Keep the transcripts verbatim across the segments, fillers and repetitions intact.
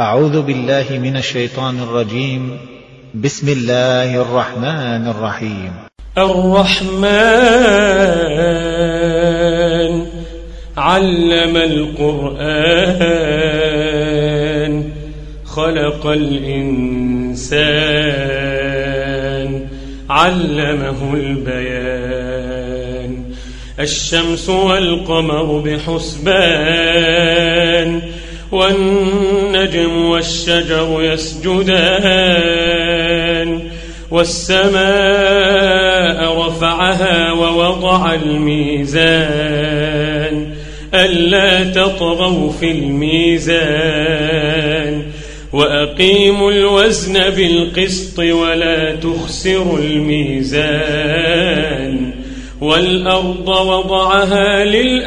أعوذ بالله من الشيطان الرجيم. بسم الله الرحمن الرحيم. الرحمن علم القرآن خلق الإنسان علمه البيان. الشمس والقمر بحسبان والنجم والشجر يسجدان والسماء رفعها ووضع الميزان ألا تطغوا في الميزان وأقيموا الوزن بالقسط ولا تخسروا الميزان والأرض وضعها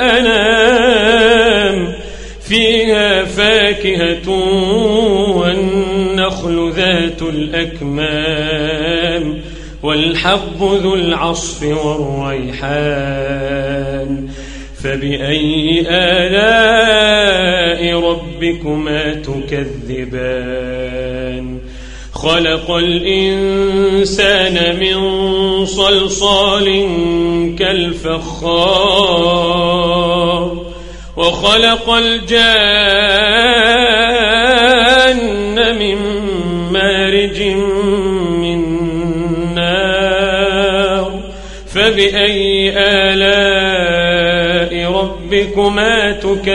للأنام فيها فاكهة والنخل ذات الأكمام والحب ذو العصف والريحان. فبأي آلاء ربكما تكذبان؟ خلق الإنسان من صلصال كالفخار وخلق الجان من مارج من نار. فبأي آلاء ربكما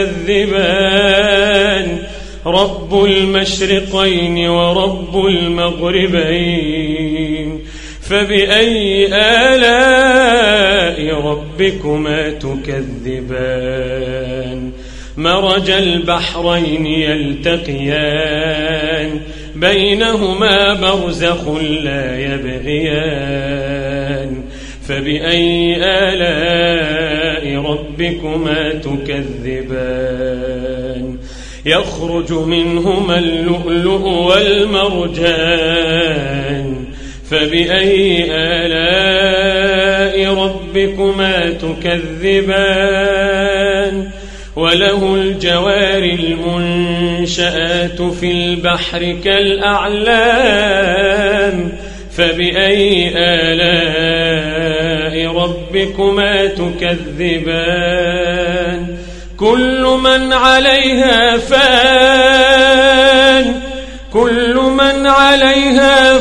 تكذبان؟ رب المشرقين ورب المغربين. فبأي آلاء ربكما تكذبان؟ مرج البحرين يلتقيان بينهما برزخ لا يبغيان. فبأي آلاء ربكما تكذبان؟ يخرج منهما اللؤلؤ والمرجان. فبأي آلاء ربكما تكذبان؟ وله الجوار المنشآت في البحر كالأعلام. فبأي آلاء ربكما تكذبان؟ كل من عليها فان كل من عليها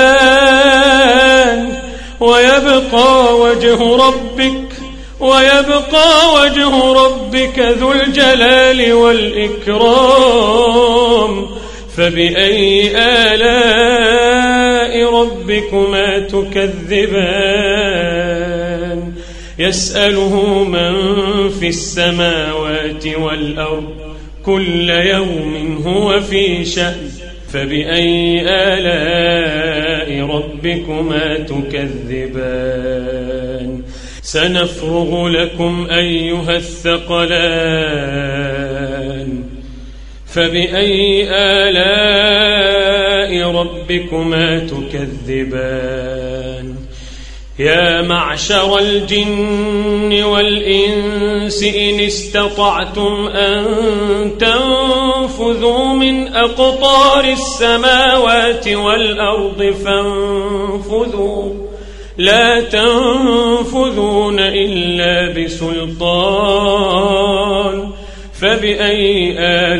فان ويبقى وجه ربك ويبقى وجه ربك ذو الجلال والإكرام. فبأي آلاء ربكما تكذبان؟ يسأله من في السماوات والأرض كل يوم هو في شأن. فبأي آلاء ربكما تكذبان؟ سنفرغ لكم أيها الثقلان. فبأي آلاء ربكما تكذبان؟ يا معشر الجن والإنس إن استطعتم أن تنفذوا من أقطار السماوات والأرض فانفذوا لا تنفذون إلا بسلطان. فبأي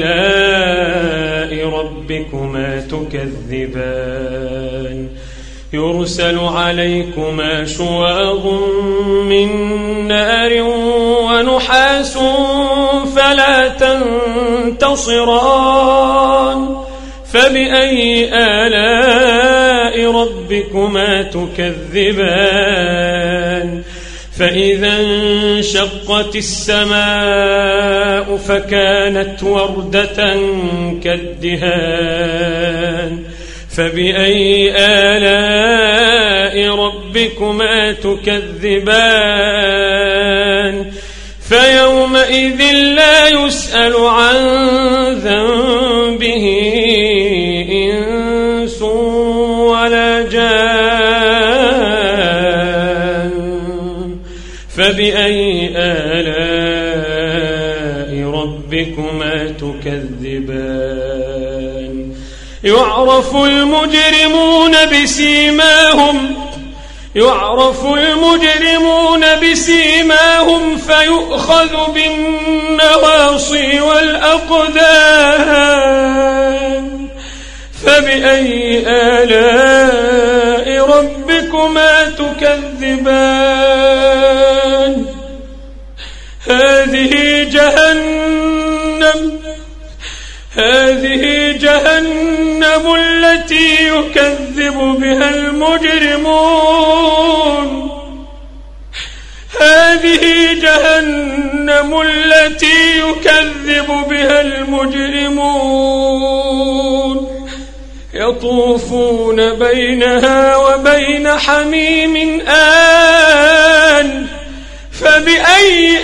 آلاء ربكما تكذبان؟ يرسل عليكما شواظ من نار ونحاس فلا تنتصران. فبأي آلاء ربكما تكذبان؟ فإذا انشقت السماء فكانت وردة كالدهان. فبأي آلاء ربكما تكذبان؟ فيومئذ لا يسأل عن ذنبه إنس ولا جان. فبأي آلاء ربكما تكذبان؟ يعرف المجرمون بسيماهم يعرف المجرمون بسيماهم فيؤخذ بالنواصي والأقدام فبأي آلاء ربكما تكذبان هذه جهنم هذه جهنم التي يكذب بها المجرمون هذه جهنم التي يكذب بها المجرمون يطوفون بينها وبين حميم آن فبأي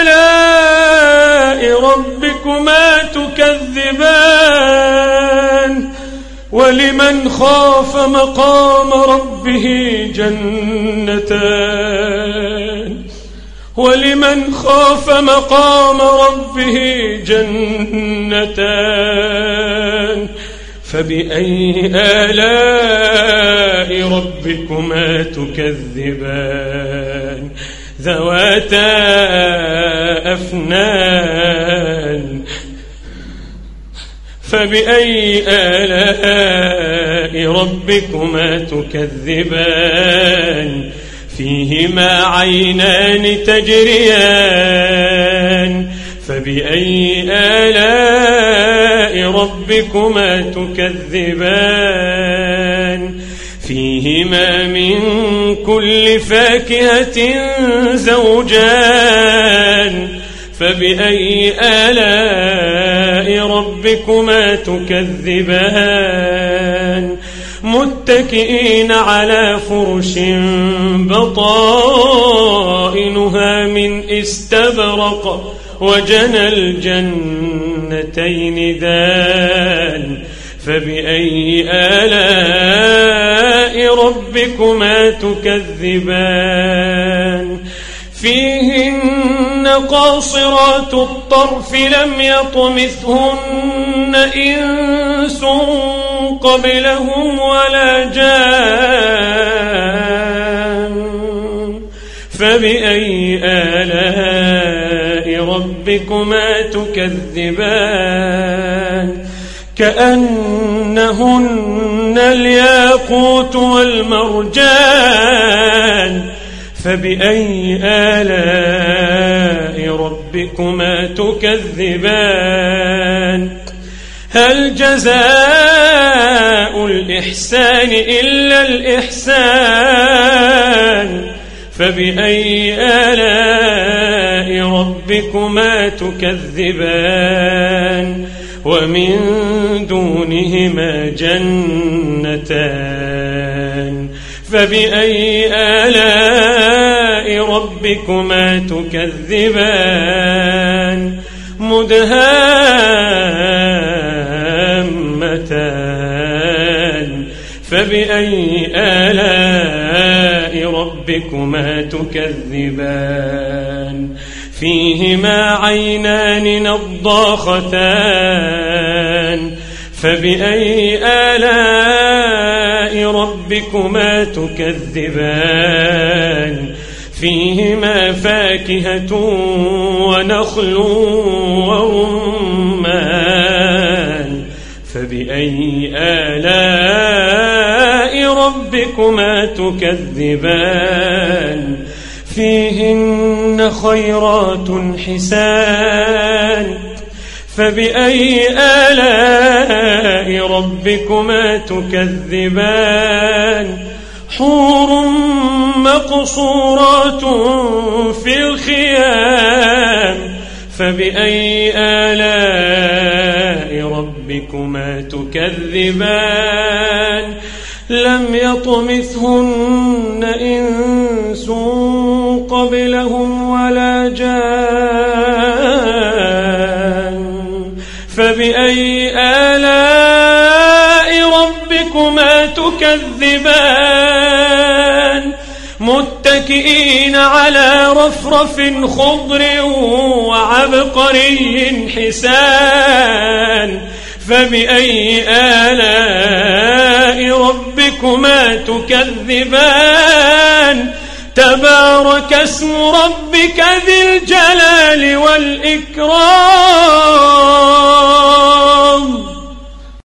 آلاء ربكما تكذبان ولمن خاف مقام ربه جنتان ولمن خاف مقام ربه جنتان فبأي آلاء ربكما تكذبان ذواتا أفنان فبأي آلاء ربكما تكذبان فيهما عينان تجريان فبأي آلاء ربكما تكذبان فيهما من كل فاكهة زوجان فبأي آلاء ربكما تكذبان متكئين على فرش بطائنها من استبرق وجنى الجنتين دان فبأي آلاء ربكما تكذبان فيهن قاصرات الطرف لم يطمثهن إنس قبلهم ولا جان فبأي آلاء ربكما تكذبان كأنهن الياقوت والمرجان فبأي آلاء ربكما تكذبان هل جزاء الإحسان إلا الإحسان فبأي آلاء ربكما تكذبان ومن دونهما جنتان فبأي آلاء ربكما تكذبان مدهامتان فبأي آلاء ربكما تكذبان فيهما عينان نضاختان فبأي آلاء ربكما تكذبان فيهما فاكهة ونخل ورمان فبأي آلاء ربكما تكذبان فيهن خيرات حسان فبأي آلاء ربكما تكذبان حور مقصورات في الخيام فبأي آلاء ربكما تكذبان لم يطمثهن إنس قبلهم ولا جان فبأي آلاء ربكما تكذبان متكئين على رفرف خضر وعبقري حسان فبأي آلاء ربكما تكذبان تبارك اسم ربك ذي الجلال والإكرام